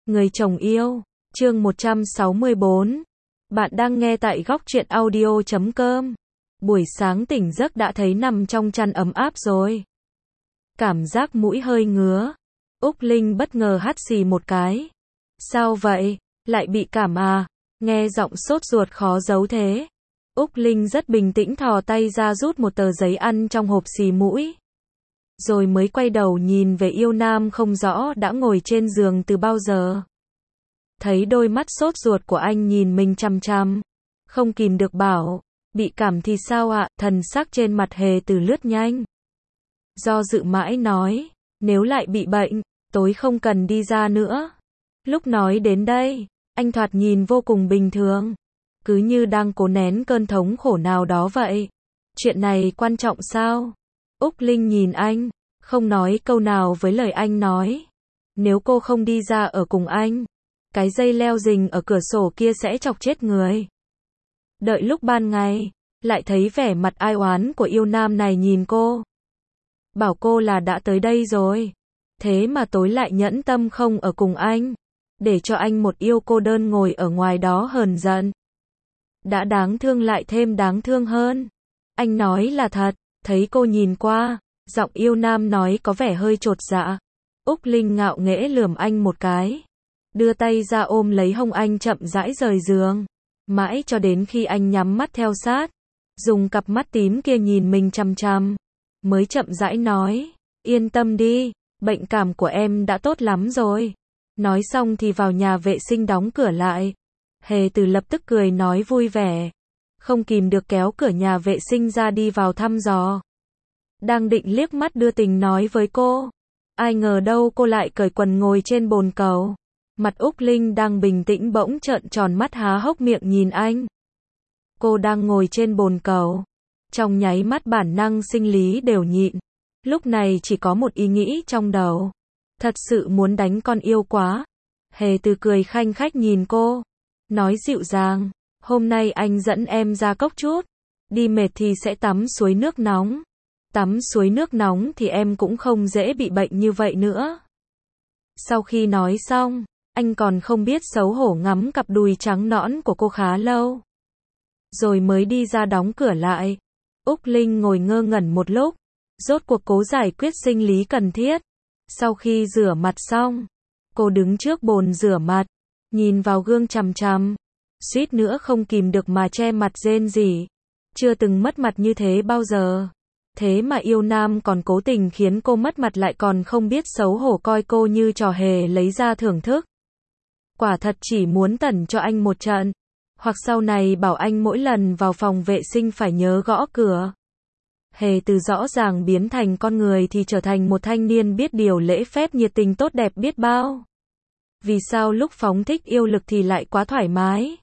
Người chồng yêu, chương 164. Bạn đang nghe tại góc truyện audio.com. Buổi sáng tỉnh giấc đã thấy nằm trong chăn ấm áp rồi. Cảm giác mũi hơi ngứa. Úc Linh bất ngờ hắt xì một cái. Sao vậy? Lại bị cảm à? Nghe giọng sốt ruột khó giấu thế. Úc Linh rất bình tĩnh thò tay ra rút một tờ giấy ăn trong hộp xì mũi. Rồi mới quay đầu nhìn về yêu nam không rõ đã ngồi trên giường từ bao giờ. Thấy đôi mắt sốt ruột của anh nhìn mình chằm chằm. Không kìm được bảo, bị cảm thì sao ạ? Thần sắc trên mặt Hề Từ lướt nhanh. Do dự mãi nói, nếu lại bị bệnh, tối không cần đi ra nữa. Lúc nói đến đây, anh thoạt nhìn vô cùng bình thường. Cứ như đang cố nén cơn thống khổ nào đó vậy. Chuyện này quan trọng sao? Úc Linh nhìn anh, không nói câu nào với lời anh nói. Nếu cô không đi ra ở cùng anh, cái dây leo rình ở cửa sổ kia sẽ chọc chết người. Đợi lúc ban ngày, lại thấy vẻ mặt ai oán của yêu nam này nhìn cô. Bảo cô là đã tới đây rồi. Thế mà tối lại nhẫn tâm không ở cùng anh. Để cho anh một yêu cô đơn ngồi ở ngoài đó hờn giận. Đã đáng thương lại thêm đáng thương hơn. Anh nói là thật. Thấy cô nhìn qua, giọng yêu nam nói có vẻ hơi chột dạ. Úc Linh ngạo nghễ lườm anh một cái. Đưa tay ra ôm lấy hông anh chậm rãi rời giường. Mãi cho đến khi anh nhắm mắt theo sát. Dùng cặp mắt tím kia nhìn mình chằm chằm. Mới chậm rãi nói. Yên tâm đi, bệnh cảm của em đã tốt lắm rồi. Nói xong thì vào nhà vệ sinh đóng cửa lại. Hề Từ lập tức cười nói vui vẻ. Không kìm được kéo cửa nhà vệ sinh ra đi vào thăm dò. Đang định liếc mắt đưa tình nói với cô. Ai ngờ đâu cô lại cởi quần ngồi trên bồn cầu. Mặt Úc Linh đang bình tĩnh bỗng trợn tròn mắt há hốc miệng nhìn anh. Cô đang ngồi trên bồn cầu. Trong nháy mắt bản năng sinh lý đều nhịn. Lúc này chỉ có một ý nghĩ trong đầu. Thật sự muốn đánh con yêu quá. Hề Từ cười khanh khách nhìn cô. Nói dịu dàng. Hôm nay anh dẫn em ra cốc chút. Đi mệt thì sẽ tắm suối nước nóng. Tắm suối nước nóng thì em cũng không dễ bị bệnh như vậy nữa. Sau khi nói xong, anh còn không biết xấu hổ ngắm cặp đùi trắng nõn của cô khá lâu. Rồi mới đi ra đóng cửa lại. Úc Linh ngồi ngơ ngẩn một lúc. Rốt cuộc cố giải quyết sinh lý cần thiết. Sau khi rửa mặt xong, cô đứng trước bồn rửa mặt. Nhìn vào gương chằm chằm. Suýt nữa không kìm được mà che mặt rên rỉ. Chưa từng mất mặt như thế bao giờ. Thế mà yêu nam còn cố tình khiến cô mất mặt lại còn không biết xấu hổ coi cô như trò hề lấy ra thưởng thức. Quả thật chỉ muốn tẩn cho anh một trận. Hoặc sau này bảo anh mỗi lần vào phòng vệ sinh phải nhớ gõ cửa. Hề Từ rõ ràng biến thành con người thì trở thành một thanh niên biết điều lễ phép nhiệt tình tốt đẹp biết bao. Vì sao lúc phóng thích yêu lực thì lại quá thoải mái?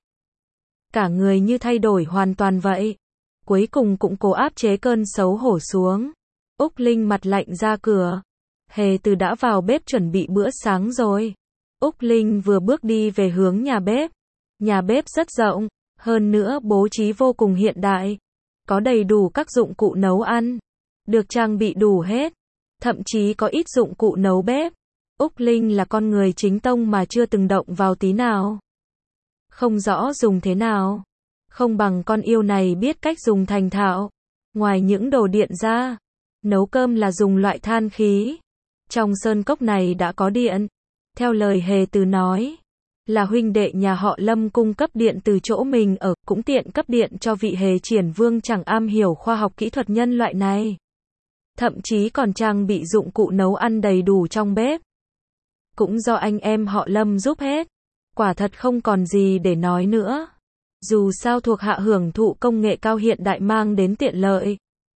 Cả người như thay đổi hoàn toàn vậy. Cuối cùng cũng cố áp chế cơn xấu hổ xuống. Úc Linh mặt lạnh ra cửa. Hề Từ đã vào bếp chuẩn bị bữa sáng rồi. Úc Linh vừa bước đi về hướng nhà bếp. Nhà bếp rất rộng, hơn nữa bố trí vô cùng hiện đại. Có đầy đủ các dụng cụ nấu ăn. Được trang bị đủ hết. Thậm chí có ít dụng cụ nấu bếp. Úc Linh là con người chính tông mà chưa từng động vào tí nào. Không rõ dùng thế nào. Không bằng con yêu này biết cách dùng thành thạo. Ngoài những đồ điện ra, nấu cơm là dùng loại than khí. Trong sơn cốc này đã có điện. Theo lời Hề Từ nói, là huynh đệ nhà họ Lâm cung cấp điện từ chỗ mình ở, cũng tiện cấp điện cho vị Hề Triển Vương chẳng am hiểu khoa học kỹ thuật nhân loại này. Thậm chí còn trang bị dụng cụ nấu ăn đầy đủ trong bếp. Cũng do anh em họ Lâm giúp hết. Quả thật không còn gì để nói nữa. Dù sao thuộc hạ hưởng thụ công nghệ cao hiện đại mang đến tiện lợi.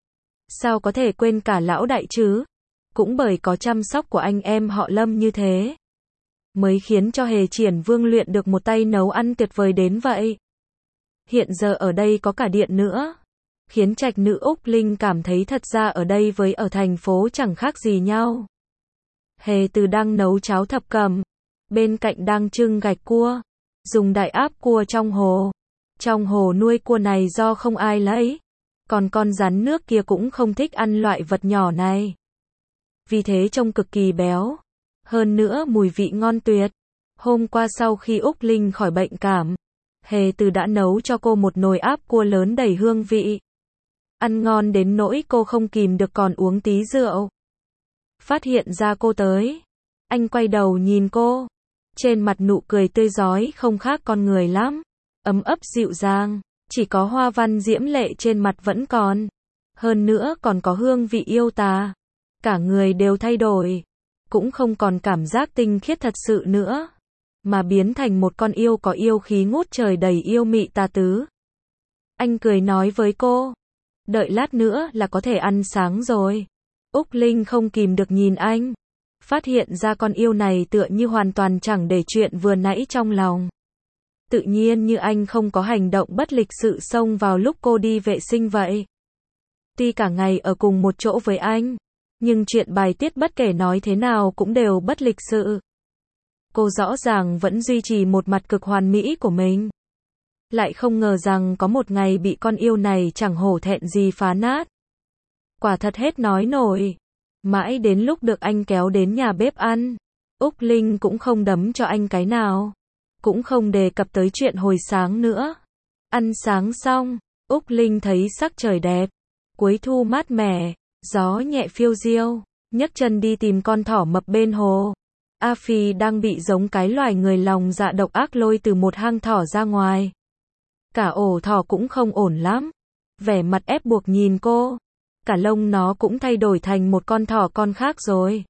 Sao có thể quên cả lão đại chứ? Cũng bởi có chăm sóc của anh em họ Lâm như thế, mới khiến cho Hề Triển Vương luyện được một tay nấu ăn tuyệt vời đến vậy. Hiện giờ ở đây có cả điện nữa. Khiến trạch nữ Úc Linh cảm thấy thật ra ở đây với ở thành phố chẳng khác gì nhau. Hề Từ đang nấu cháo thập cẩm. Bên cạnh đang trưng gạch cua. Dùng đại áp cua trong hồ. Trong hồ nuôi cua này do không ai lấy. Còn con rắn nước kia cũng không thích ăn loại vật nhỏ này. Vì thế trông cực kỳ béo. Hơn nữa mùi vị ngon tuyệt. Hôm qua sau khi Úc Linh khỏi bệnh cảm, Hề Từ đã nấu cho cô một nồi áp cua lớn đầy hương vị. Ăn ngon đến nỗi cô không kìm được còn uống tí rượu. Phát hiện ra cô tới, anh quay đầu nhìn cô. Trên mặt nụ cười tươi rói không khác con người lắm. Ấm ấp dịu dàng, chỉ có hoa văn diễm lệ trên mặt vẫn còn. Hơn nữa còn có hương vị yêu tà. Cả người đều thay đổi. Cũng không còn cảm giác tinh khiết thật sự nữa. Mà biến thành một con yêu có yêu khí ngút trời đầy yêu mị tà tứ. Anh cười nói với cô. Đợi lát nữa là có thể ăn sáng rồi. Úc Linh không kìm được nhìn anh. Phát hiện ra con yêu này tựa như hoàn toàn chẳng để chuyện vừa nãy trong lòng. Tự nhiên như anh không có hành động bất lịch sự xông vào lúc cô đi vệ sinh vậy. Tuy cả ngày ở cùng một chỗ với anh, nhưng chuyện bài tiết bất kể nói thế nào cũng đều bất lịch sự. Cô rõ ràng vẫn duy trì một mặt cực hoàn mỹ của mình. Lại không ngờ rằng có một ngày bị con yêu này chẳng hổ thẹn gì phá nát. Quả thật hết nói nổi. Mãi đến lúc được anh kéo đến nhà bếp ăn, Úc Linh cũng không đấm cho anh cái nào. Cũng không đề cập tới chuyện hồi sáng nữa. Ăn sáng xong, Úc Linh thấy sắc trời đẹp. Cuối thu mát mẻ, gió nhẹ phiêu diêu, nhấc chân đi tìm con thỏ mập bên hồ. A Phi đang bị giống cái loài người lòng dạ độc ác lôi từ một hang thỏ ra ngoài. Cả ổ thỏ cũng không ổn lắm. Vẻ mặt ép buộc nhìn cô. Cả lông nó cũng thay đổi thành một con thỏ con khác rồi.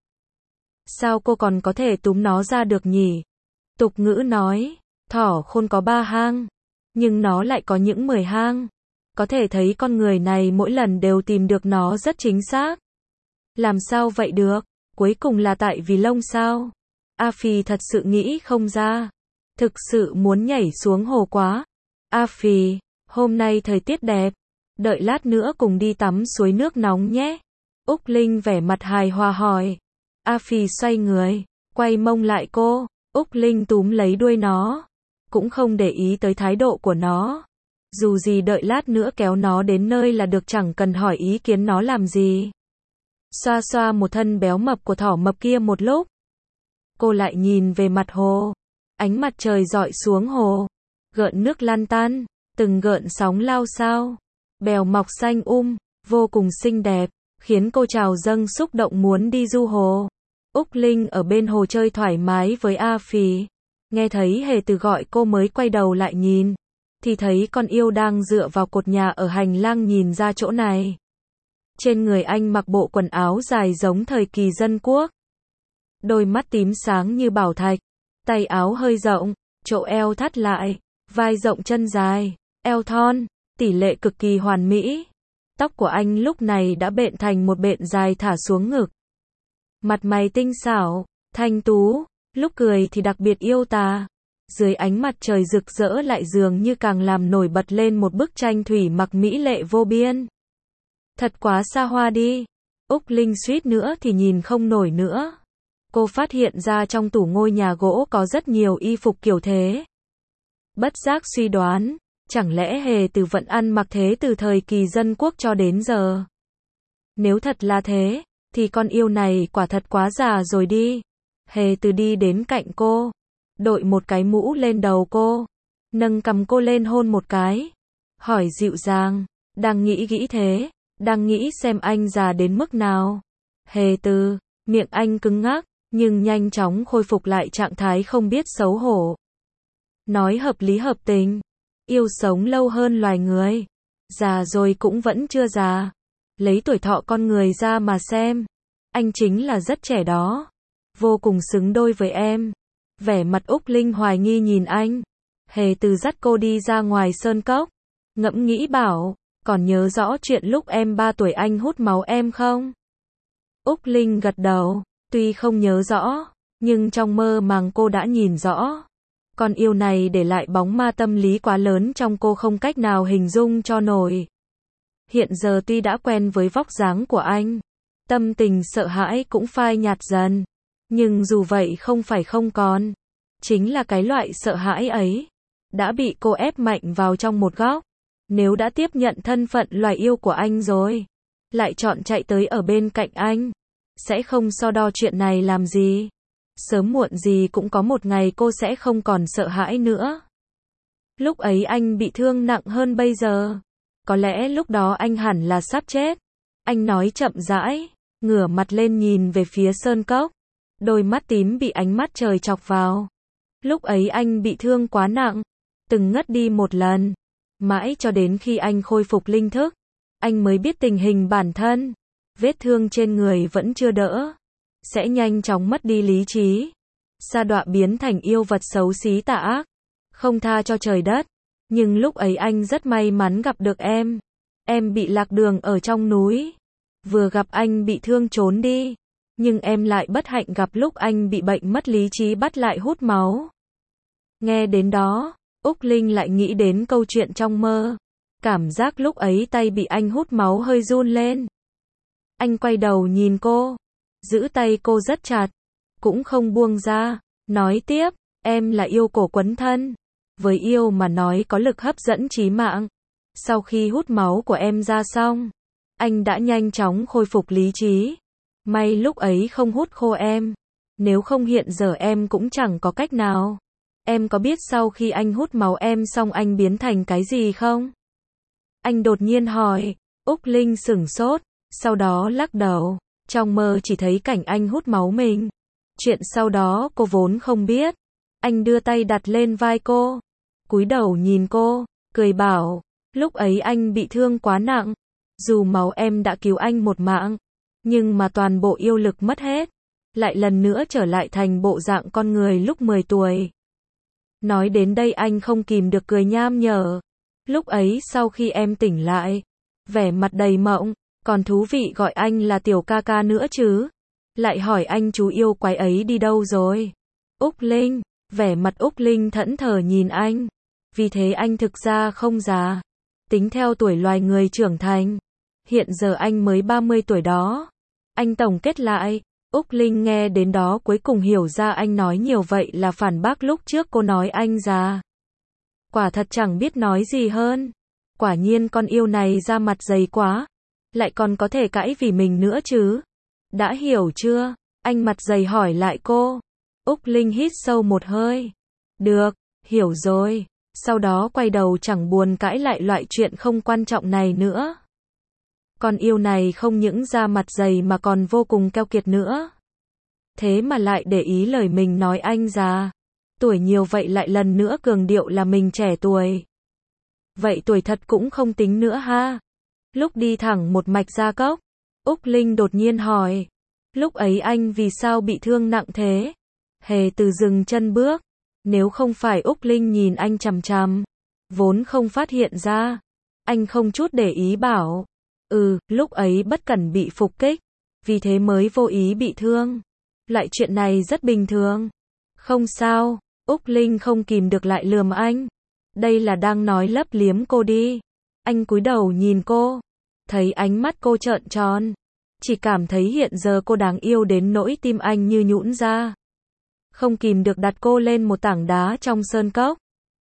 Sao cô còn có thể túm nó ra được nhỉ? Tục ngữ nói, thỏ khôn có 3 hang, nhưng nó lại có những 10 hang. Có thể thấy con người này mỗi lần đều tìm được nó rất chính xác. Làm sao vậy được? Cuối cùng là tại vì lông sao? A Phi thật sự nghĩ không ra. Thực sự muốn nhảy xuống hồ quá. A Phi, hôm nay thời tiết đẹp. Đợi lát nữa cùng đi tắm suối nước nóng nhé. Úc Linh vẻ mặt hài hòa hỏi. A Phi xoay người, quay mông lại cô. Úc Linh túm lấy đuôi nó. Cũng không để ý tới thái độ của nó. Dù gì đợi lát nữa kéo nó đến nơi là được, chẳng cần hỏi ý kiến nó làm gì. Xoa xoa một thân béo mập của thỏ mập kia một lúc. Cô lại nhìn về mặt hồ. Ánh mặt trời rọi xuống hồ. Gợn nước lan tan, từng gợn sóng lao xao. Bèo mọc xanh vô cùng xinh đẹp, khiến cô trào dâng xúc động muốn đi du hồ. Úc Linh ở bên hồ chơi thoải mái với A Phi. Nghe thấy Hề Từ gọi cô mới quay đầu lại nhìn. Thì thấy con yêu đang dựa vào cột nhà ở hành lang nhìn ra chỗ này. Trên người anh mặc bộ quần áo dài giống thời kỳ dân quốc. Đôi mắt tím sáng như bảo thạch. Tay áo hơi rộng, chỗ eo thắt lại, vai rộng chân dài, eo thon, tỷ lệ cực kỳ hoàn mỹ. Tóc của anh lúc này đã bện thành một bện dài thả xuống ngực. Mặt mày tinh xảo, thanh tú, lúc cười thì đặc biệt yêu tà. Dưới ánh mặt trời rực rỡ lại dường như càng làm nổi bật lên một bức tranh thủy mặc mỹ lệ vô biên. Thật quá xa hoa đi. Úc Linh suýt nữa thì nhìn không nổi nữa. Cô phát hiện ra trong tủ ngôi nhà gỗ có rất nhiều y phục kiểu thế. Bất giác suy đoán, chẳng lẽ Hề Từ vẫn ăn mặc thế từ thời kỳ dân quốc cho đến giờ? Nếu thật là thế, thì con yêu này quả thật quá già rồi đi. Hề Từ đi đến cạnh cô, đội một cái mũ lên đầu cô, nâng cằm cô lên hôn một cái, hỏi dịu dàng, đang nghĩ thế, đang nghĩ xem anh già đến mức nào. Hề Từ, miệng anh cứng ngắc, nhưng nhanh chóng khôi phục lại trạng thái không biết xấu hổ. Nói hợp lý hợp tình, yêu sống lâu hơn loài người, già rồi cũng vẫn chưa già. Lấy tuổi thọ con người ra mà xem, anh chính là rất trẻ đó, vô cùng xứng đôi với em. Vẻ mặt Úc Linh hoài nghi nhìn anh. Hề Từ dắt cô đi ra ngoài sơn cốc, ngẫm nghĩ bảo, còn nhớ rõ chuyện lúc em 3 tuổi anh hút máu em không? Úc Linh gật đầu, tuy không nhớ rõ, nhưng trong mơ màng cô đã nhìn rõ. Con yêu này để lại bóng ma tâm lý quá lớn trong cô không cách nào hình dung cho nổi. Hiện giờ tuy đã quen với vóc dáng của anh, tâm tình sợ hãi cũng phai nhạt dần. Nhưng dù vậy không phải không còn. Chính là cái loại sợ hãi ấy đã bị cô ép mạnh vào trong một góc. Nếu đã tiếp nhận thân phận loài yêu của anh rồi, lại chọn chạy tới ở bên cạnh anh, sẽ không so đo chuyện này làm gì? Sớm muộn gì cũng có một ngày cô sẽ không còn sợ hãi nữa. Lúc ấy anh bị thương nặng hơn bây giờ. Có lẽ lúc đó anh hẳn là sắp chết. Anh nói chậm rãi, ngửa mặt lên nhìn về phía sơn cốc. Đôi mắt tím bị ánh mắt trời chọc vào. Lúc ấy anh bị thương quá nặng, từng ngất đi một lần. Mãi cho đến khi anh khôi phục linh thức, anh mới biết tình hình bản thân. Vết thương trên người vẫn chưa đỡ, sẽ nhanh chóng mất đi lý trí, sa đọa biến thành yêu vật xấu xí tà ác, không tha cho trời đất. Nhưng lúc ấy anh rất may mắn gặp được em. Em bị lạc đường ở trong núi, vừa gặp anh bị thương trốn đi, nhưng em lại bất hạnh gặp lúc anh bị bệnh mất lý trí bắt lại hút máu. Nghe đến đó, Úc Linh lại nghĩ đến câu chuyện trong mơ. Cảm giác lúc ấy tay bị anh hút máu hơi run lên. Anh quay đầu nhìn cô, giữ tay cô rất chặt, cũng không buông ra, nói tiếp, em là yêu cổ quấn thân. Với yêu mà nói có lực hấp dẫn chí mạng. Sau khi hút máu của em ra xong, anh đã nhanh chóng khôi phục lý trí. May lúc ấy không hút khô em, nếu không hiện giờ em cũng chẳng có cách nào. Em có biết sau khi anh hút máu em xong anh biến thành cái gì không? Anh đột nhiên hỏi. Úc Linh sửng sốt, sau đó lắc đầu. Trong mơ chỉ thấy cảnh anh hút máu mình. Chuyện sau đó cô vốn không biết. Anh đưa tay đặt lên vai cô, cúi đầu nhìn cô, cười bảo, lúc ấy anh bị thương quá nặng. Dù máu em đã cứu anh một mạng, nhưng mà toàn bộ yêu lực mất hết. Lại lần nữa trở lại thành bộ dạng con người lúc 10 tuổi. Nói đến đây anh không kìm được cười nham nhở. Lúc ấy sau khi em tỉnh lại, vẻ mặt đầy mộng, còn thú vị gọi anh là tiểu ca ca nữa chứ. Lại hỏi anh chú yêu quái ấy đi đâu rồi? Úc Linh, vẻ mặt Úc Linh thẫn thờ nhìn anh. Vì thế anh thực ra không già. Tính theo tuổi loài người trưởng thành, hiện giờ anh mới 30 tuổi đó. Anh tổng kết lại. Úc Linh nghe đến đó cuối cùng hiểu ra anh nói nhiều vậy là phản bác lúc trước cô nói anh già. Quả thật chẳng biết nói gì hơn. Quả nhiên con yêu này da mặt dày quá. Lại còn có thể cãi vì mình nữa chứ. Đã hiểu chưa? Anh mặt dày hỏi lại cô. Úc Linh hít sâu một hơi. Được, hiểu rồi. Sau đó quay đầu chẳng buồn cãi lại loại chuyện không quan trọng này nữa. Con yêu này không những da mặt dày mà còn vô cùng keo kiệt nữa. Thế mà lại để ý lời mình nói anh già. Tuổi nhiều vậy lại lần nữa cường điệu là mình trẻ tuổi. Vậy tuổi thật cũng không tính nữa ha. Lúc đi thẳng một mạch ra cốc, Úc Linh đột nhiên hỏi. Lúc ấy anh vì sao bị thương nặng thế? Hề từ dừng chân bước. Nếu không phải Úc Linh nhìn anh chằm chằm, vốn không phát hiện ra. Anh không chút để ý bảo. Lúc ấy bất cẩn bị phục kích. Vì thế mới vô ý bị thương. Loại chuyện này rất bình thường. Không sao, Úc Linh không kìm được lại lườm anh. Đây là đang nói lấp liếm cô đi. Anh cúi đầu nhìn cô. Thấy ánh mắt cô trợn tròn. Chỉ cảm thấy hiện giờ cô đáng yêu đến nỗi tim anh như nhũn ra. Không kìm được đặt cô lên một tảng đá trong sơn cốc.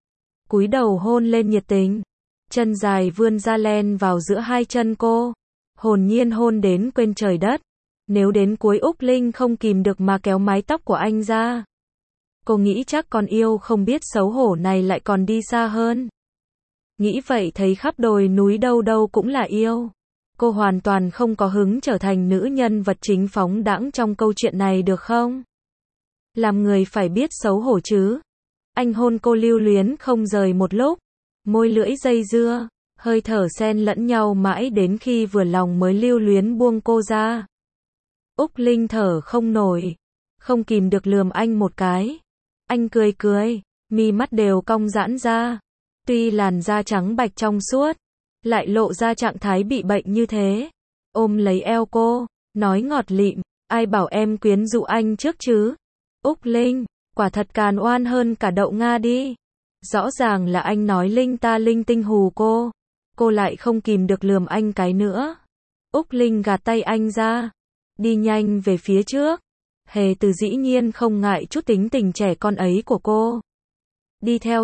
Cúi đầu hôn lên nhiệt tình. Chân dài vươn ra len vào giữa hai chân cô. Hồn nhiên hôn đến quên trời đất. Nếu đến cuối Úc Linh không kìm được mà kéo mái tóc của anh ra. Cô nghĩ chắc con yêu không biết xấu hổ này lại còn đi xa hơn. Nghĩ vậy thấy khắp đồi núi đâu đâu cũng là yêu. Cô hoàn toàn không có hứng trở thành nữ nhân vật chính phóng đãng trong câu chuyện này được không? Làm người phải biết xấu hổ chứ. Anh hôn cô lưu luyến không rời một lúc. Môi lưỡi dây dưa, hơi thở xen lẫn nhau mãi đến khi vừa lòng mới lưu luyến buông cô ra. Úc Linh thở không nổi, không kìm được lườm anh một cái. Anh cười cười, mi mắt đều cong giãn ra. Tuy làn da trắng bạch trong suốt, lại lộ ra trạng thái bị bệnh như thế. Ôm lấy eo cô, nói ngọt lịm, ai bảo em quyến rũ anh trước chứ? Úc Linh, quả thật càn oan hơn cả đậu Nga đi. Rõ ràng là anh nói linh ta linh tinh hù cô. Cô lại không kìm được lườm anh cái nữa. Úc Linh gạt tay anh ra, đi nhanh về phía trước. Hề từ dĩ nhiên không ngại chút tính tình trẻ con ấy của cô. Đi theo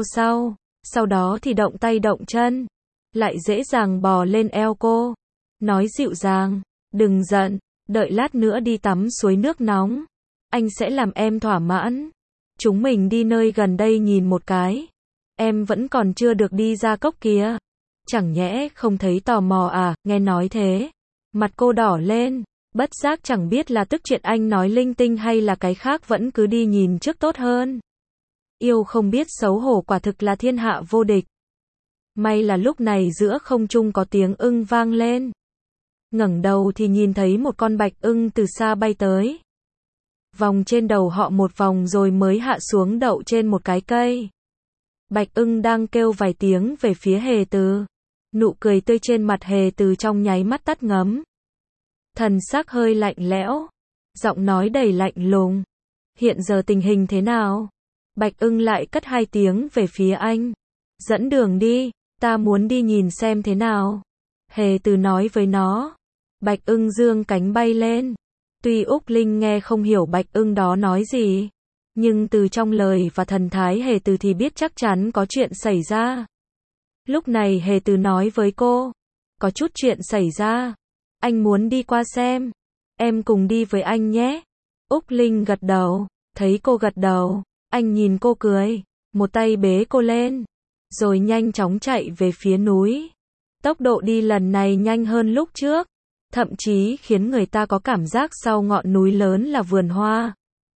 sau đó thì động tay động chân, lại dễ dàng bò lên eo cô. Nói dịu dàng, đừng giận, đợi lát nữa đi tắm suối nước nóng. anh sẽ làm em thỏa mãn. Chúng mình đi nơi gần đây nhìn một cái. Em vẫn còn chưa được đi ra cốc kia. Chẳng nhẽ không thấy tò mò à, nghe nói thế. Mặt cô đỏ lên, bất giác chẳng biết là tức chuyện anh nói linh tinh hay là cái khác, vẫn cứ đi nhìn trước tốt hơn. Yêu không biết xấu hổ quả thực là thiên hạ vô địch. May là lúc này giữa không trung có tiếng ưng vang lên. Ngẩng đầu thì nhìn thấy một con bạch ưng từ xa bay tới. Vòng trên đầu họ một vòng rồi mới hạ xuống đậu trên một cái cây. Bạch ưng đang kêu vài tiếng về phía Hề Từ. Nụ cười tươi trên mặt Hề Từ trong nháy mắt tắt ngấm. Thần sắc hơi lạnh lẽo, giọng nói đầy lạnh lùng. Hiện giờ tình hình thế nào? Bạch ưng lại cất hai tiếng về phía anh. Dẫn đường đi, ta muốn đi nhìn xem thế nào. Hề Từ nói với nó. Bạch ưng dương cánh bay lên. Tuy Úc Linh nghe không hiểu bạch ưng đó nói gì, nhưng từ trong lời và thần thái Hề Từ thì biết chắc chắn có chuyện xảy ra. Lúc này Hề Từ nói với cô, có chút chuyện xảy ra, anh muốn đi qua xem, em cùng đi với anh nhé. Úc Linh gật đầu, thấy cô gật đầu, anh nhìn cô cười, một tay bế cô lên, rồi nhanh chóng chạy về phía núi. Tốc độ đi lần này nhanh hơn lúc trước, thậm chí khiến người ta có cảm giác sau ngọn núi lớn là vườn hoa.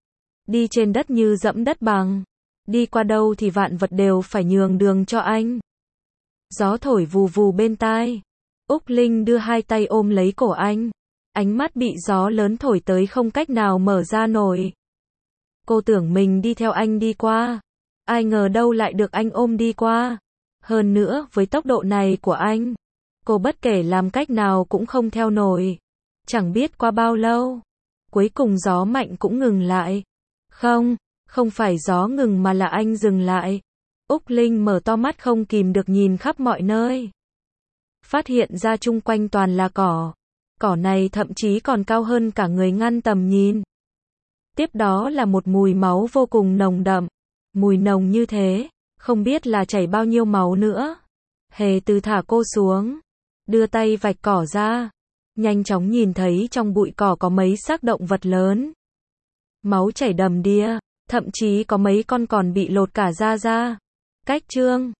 Đi trên đất như dẫm đất bằng, đi qua đâu thì vạn vật đều phải nhường đường cho anh. Gió thổi vù vù bên tai. Úc Linh đưa hai tay ôm lấy cổ anh. Ánh mắt bị gió lớn thổi tới không cách nào mở ra nổi. Cô tưởng mình đi theo anh đi qua. Ai ngờ đâu lại được anh ôm đi qua. Hơn nữa với tốc độ này của anh, cô bất kể làm cách nào cũng không theo nổi. Chẳng biết qua bao lâu, cuối cùng gió mạnh cũng ngừng lại. Không phải gió ngừng mà là anh dừng lại. Úc Linh mở to mắt không kìm được nhìn khắp mọi nơi. Phát hiện ra chung quanh toàn là cỏ. Cỏ này thậm chí còn cao hơn cả người ngăn tầm nhìn. Tiếp đó là một mùi máu vô cùng nồng đậm. Mùi nồng như thế, không biết là chảy bao nhiêu máu nữa. Hề Từ thả cô xuống, đưa tay vạch cỏ ra. Nhanh chóng nhìn thấy trong bụi cỏ có mấy xác động vật lớn. Máu chảy đầm đìa, thậm chí có mấy con còn bị lột cả da ra. Cách chương